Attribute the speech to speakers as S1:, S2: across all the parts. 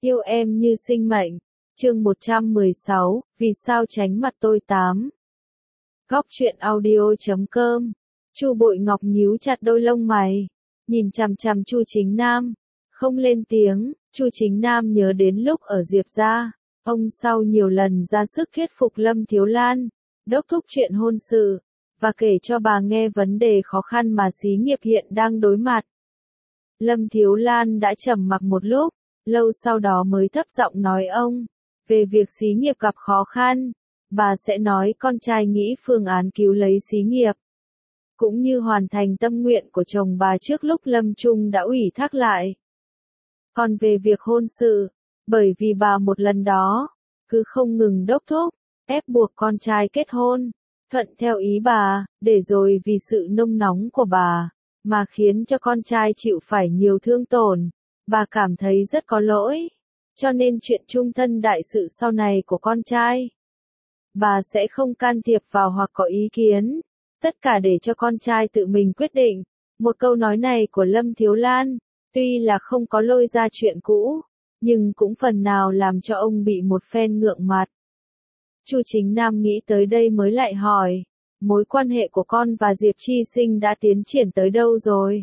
S1: Yêu em như sinh mệnh. Chương 116, vì sao tránh mặt tôi 8. Góc truyện audio.com. Chu Bội Ngọc nhíu chặt đôi lông mày, nhìn chằm chằm Chu Chính Nam, không lên tiếng. Chu Chính Nam nhớ đến lúc ở Diệp gia, ông sau nhiều lần ra sức thuyết phục Lâm Thiếu Lan, đốc thúc chuyện hôn sự, và kể cho bà nghe vấn đề khó khăn mà xí nghiệp hiện đang đối mặt. Lâm Thiếu Lan đã trầm mặc một lúc, lâu sau đó mới thấp giọng nói ông, về việc xí nghiệp gặp khó khăn, bà sẽ nói con trai nghĩ phương án cứu lấy xí nghiệp, cũng như hoàn thành tâm nguyện của chồng bà trước lúc lâm chung đã ủy thác lại. Còn về việc hôn sự, bởi vì bà một lần đó, cứ không ngừng đốc thúc, ép buộc con trai kết hôn, thuận theo ý bà, để rồi vì sự nông nóng của bà, mà khiến cho con trai chịu phải nhiều thương tổn, bà cảm thấy rất có lỗi, cho nên chuyện chung thân đại sự sau này của con trai, bà sẽ không can thiệp vào hoặc có ý kiến, tất cả để cho con trai tự mình quyết định. Một câu nói này của Lâm Thiếu Lan, tuy là không có lôi ra chuyện cũ, nhưng cũng phần nào làm cho ông bị một phen ngượng mặt. Chu Chính Nam nghĩ tới đây mới lại hỏi, mối quan hệ của con và Diệp Chi Sinh đã tiến triển tới đâu rồi?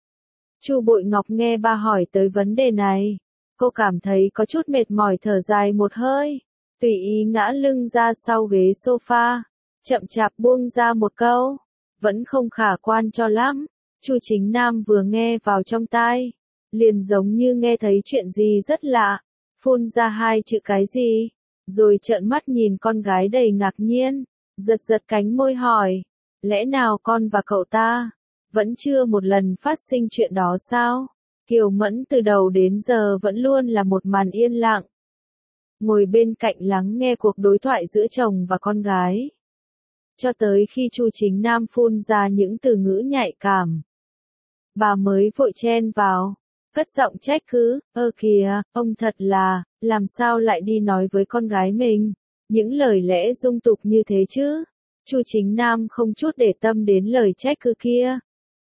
S1: Chu Bội Ngọc nghe ba hỏi tới vấn đề này, cô cảm thấy có chút mệt mỏi, thở dài một hơi, tùy ý ngã lưng ra sau ghế sofa, chậm chạp buông ra một câu, vẫn không khả quan cho lắm. Chu Chính Nam vừa nghe vào trong tai, liền giống như nghe thấy chuyện gì rất lạ, phun ra hai chữ cái gì, rồi trợn mắt nhìn con gái đầy ngạc nhiên, giật giật cánh môi hỏi, lẽ nào con và cậu ta vẫn chưa một lần phát sinh chuyện đó sao? Kiều Mẫn từ đầu đến giờ vẫn luôn là một màn yên lặng, ngồi bên cạnh lắng nghe cuộc đối thoại giữa chồng và con gái, cho tới khi Chu Chính Nam phun ra những từ ngữ nhạy cảm, bà mới vội chen vào, cất giọng trách cứ, kìa, ông thật là, làm sao lại đi nói với con gái mình những lời lẽ dung tục như thế chứ? Chu Chính Nam không chút để tâm đến lời trách cứ kia,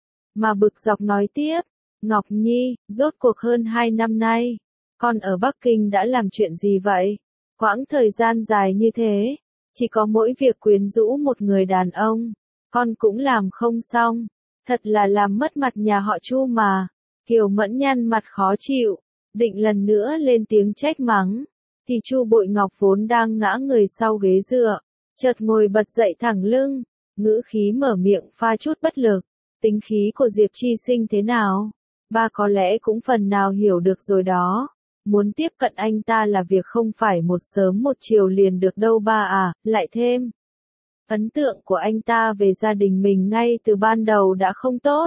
S1: mà bực dọc nói tiếp, Ngọc Nhi, rốt cuộc hơn 2 năm nay, con ở Bắc Kinh đã làm chuyện gì vậy? Quãng thời gian dài như thế, chỉ có mỗi việc quyến rũ một người đàn ông, con cũng làm không xong, thật là làm mất mặt nhà họ Chu mà. Kiều Mẫn nhăn mặt khó chịu, định lần nữa lên tiếng trách mắng, thì Chu Bội Ngọc vốn đang ngã người sau ghế dựa, chợt ngồi bật dậy thẳng lưng, ngữ khí mở miệng pha chút bất lực, tính khí của Diệp Chi Sinh thế nào? Ba có lẽ cũng phần nào hiểu được rồi đó, muốn tiếp cận anh ta là việc không phải một sớm một chiều liền được đâu ba à, lại thêm. Ấn tượng của anh ta về gia đình mình ngay từ ban đầu đã không tốt.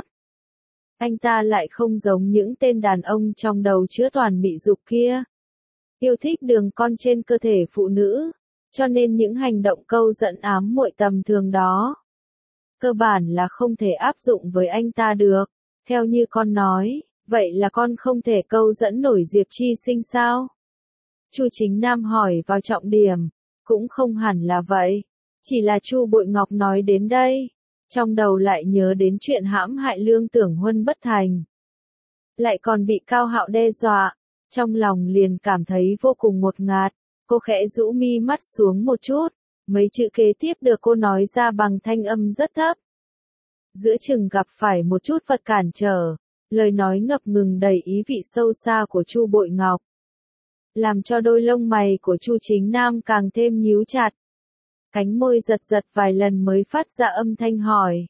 S1: Anh ta lại không giống những tên đàn ông trong đầu chứa toàn mị dục kia. Yêu thích đường con trên cơ thể phụ nữ, cho nên những hành động câu dẫn ám muội tầm thường đó, cơ bản là không thể áp dụng với anh ta được. Theo như con nói, vậy là con không thể câu dẫn nổi Diệp Chi Sinh sao? Chu Chính Nam hỏi vào trọng điểm, cũng không hẳn là vậy. Chỉ là Chu Bội Ngọc nói đến đây, trong đầu lại nhớ đến chuyện hãm hại Lương Tưởng Huân bất thành, lại còn bị Cao Hạo đe dọa, trong lòng liền cảm thấy vô cùng ngột ngạt. Cô khẽ rũ mi mắt xuống một chút, mấy chữ kế tiếp được cô nói ra bằng thanh âm rất thấp, giữa chừng gặp phải một chút vật cản trở, lời nói ngập ngừng đầy ý vị sâu xa của Chu Bội Ngọc, làm cho đôi lông mày của Chu Chính Nam càng thêm nhíu chặt. Cánh môi giật giật vài lần mới phát ra âm thanh hỏi,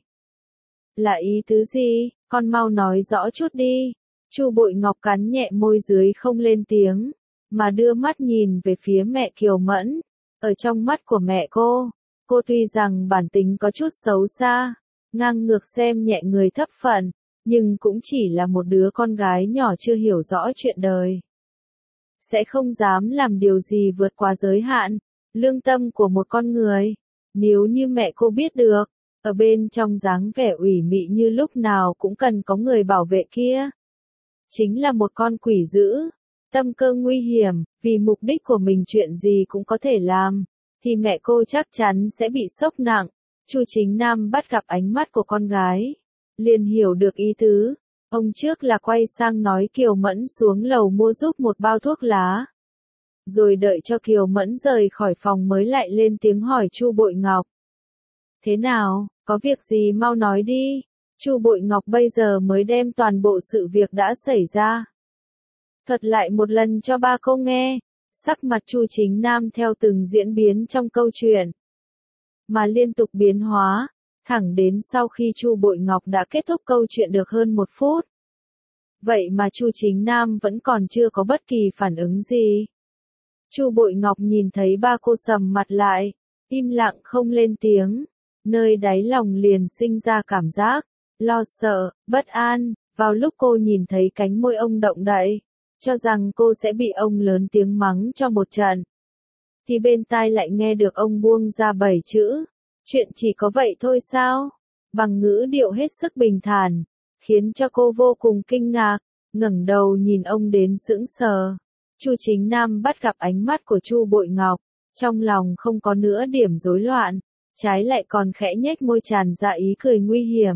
S1: là ý tứ gì, con mau nói rõ chút đi. Chu Bội Ngọc cắn nhẹ môi dưới không lên tiếng, mà đưa mắt nhìn về phía mẹ Kiều Mẫn. Ở trong mắt của mẹ cô tuy rằng bản tính có chút xấu xa, ngang ngược xem nhẹ người thấp phận, nhưng cũng chỉ là một đứa con gái nhỏ chưa hiểu rõ chuyện đời, sẽ không dám làm điều gì vượt quá giới hạn lương tâm của một con người. Nếu như mẹ cô biết được, ở bên trong dáng vẻ ủy mị như lúc nào cũng cần có người bảo vệ kia, chính là một con quỷ dữ, tâm cơ nguy hiểm, vì mục đích của mình chuyện gì cũng có thể làm, thì mẹ cô chắc chắn sẽ bị sốc nặng. Chu Chính Nam bắt gặp ánh mắt của con gái, liền hiểu được ý tứ. Ông trước là quay sang nói Kiều Mẫn xuống lầu mua giúp một bao thuốc lá, Rồi đợi cho Kiều Mẫn rời khỏi phòng mới lại lên tiếng hỏi Chu Bội Ngọc. Thế nào, có việc gì mau nói đi. Chu Bội Ngọc bây giờ mới đem toàn bộ sự việc đã xảy ra thuật lại một lần cho ba cô nghe. Sắc mặt Chu Chính Nam theo từng diễn biến trong câu chuyện mà liên tục biến hóa, thẳng đến sau khi Chu Bội Ngọc đã kết thúc câu chuyện được hơn 1 phút. Vậy mà Chu Chính Nam vẫn còn chưa có bất kỳ phản ứng gì. Chu Bội Ngọc nhìn thấy ba cô sầm mặt lại, im lặng không lên tiếng, nơi đáy lòng liền sinh ra cảm giác lo sợ, bất an. Vào lúc cô nhìn thấy cánh môi ông động đậy, cho rằng cô sẽ bị ông lớn tiếng mắng cho một trận, thì bên tai lại nghe được ông buông ra 7 chữ, chuyện chỉ có vậy thôi sao? Bằng ngữ điệu hết sức bình thản, khiến cho cô vô cùng kinh ngạc, ngẩng đầu nhìn ông đến sững sờ. Chu Chính Nam bắt gặp ánh mắt của Chu Bội Ngọc, trong lòng không có nửa điểm rối loạn, trái lại còn khẽ nhếch môi tràn ra ý cười nguy hiểm.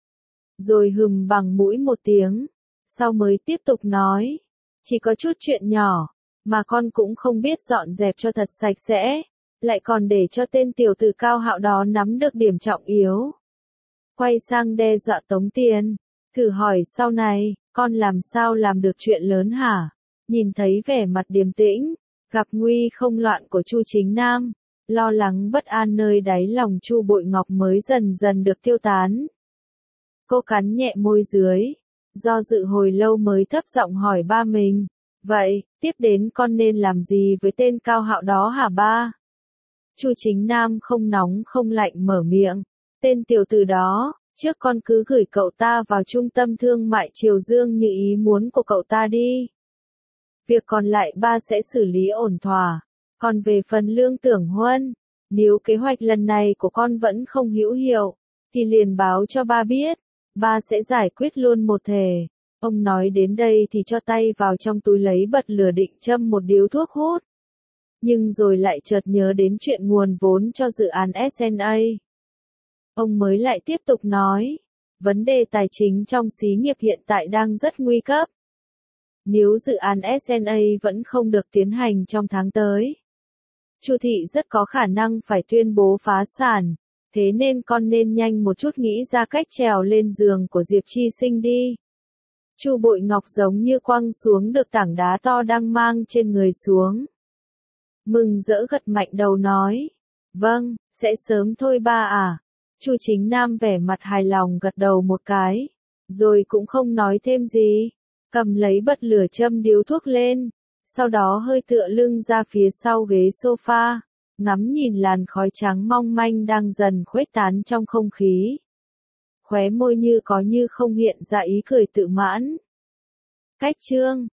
S1: Rồi hừm bằng mũi một tiếng, sau mới tiếp tục nói, chỉ có chút chuyện nhỏ, mà con cũng không biết dọn dẹp cho thật sạch sẽ, lại còn để cho tên tiểu tử Cao Hạo đó nắm được điểm trọng yếu. Quay sang đe dọa tống tiền, thử hỏi sau này, con làm sao làm được chuyện lớn hả? Nhìn thấy vẻ mặt điềm tĩnh, gặp nguy không loạn của Chu Chính Nam, lo lắng bất an nơi đáy lòng Chu Bội Ngọc mới dần dần được tiêu tán. Cô cắn nhẹ môi dưới, do dự hồi lâu mới thấp giọng hỏi ba mình, vậy, tiếp đến con nên làm gì với tên Cao Hạo đó hả ba? Chu Chính Nam không nóng không lạnh mở miệng, tên tiểu tử đó, trước con cứ gửi cậu ta vào trung tâm thương mại Triều Dương như ý muốn của cậu ta đi. Việc còn lại ba sẽ xử lý ổn thỏa, còn về phần lương tưởng huân, nếu kế hoạch lần này của con vẫn không hữu hiệu, thì liền báo cho ba biết, ba sẽ giải quyết luôn một thể. Ông nói đến đây thì cho tay vào trong túi lấy bật lửa định châm một điếu thuốc hút. Nhưng rồi lại chợt nhớ đến chuyện nguồn vốn cho dự án SNA. Ông mới lại tiếp tục nói, vấn đề tài chính trong xí nghiệp hiện tại đang rất nguy cấp. Nếu dự án SNA vẫn không được tiến hành trong tháng tới, Chu thị rất có khả năng phải tuyên bố phá sản, thế nên con nên nhanh một chút nghĩ ra cách trèo lên giường của Diệp Chi Sinh đi. Chu Bội Ngọc giống như quăng xuống được tảng đá to đang mang trên người xuống. Mừng rỡ gật mạnh đầu nói, vâng, sẽ sớm thôi ba à. Chu Chính Nam vẻ mặt hài lòng gật đầu một cái, rồi cũng không nói thêm gì, cầm lấy bật lửa châm điếu thuốc lên, sau đó hơi tựa lưng ra phía sau ghế sofa, ngắm nhìn làn khói trắng mong manh đang dần khuếch tán trong không khí. Khóe môi như có như không hiện ra ý cười tự mãn. Cách chương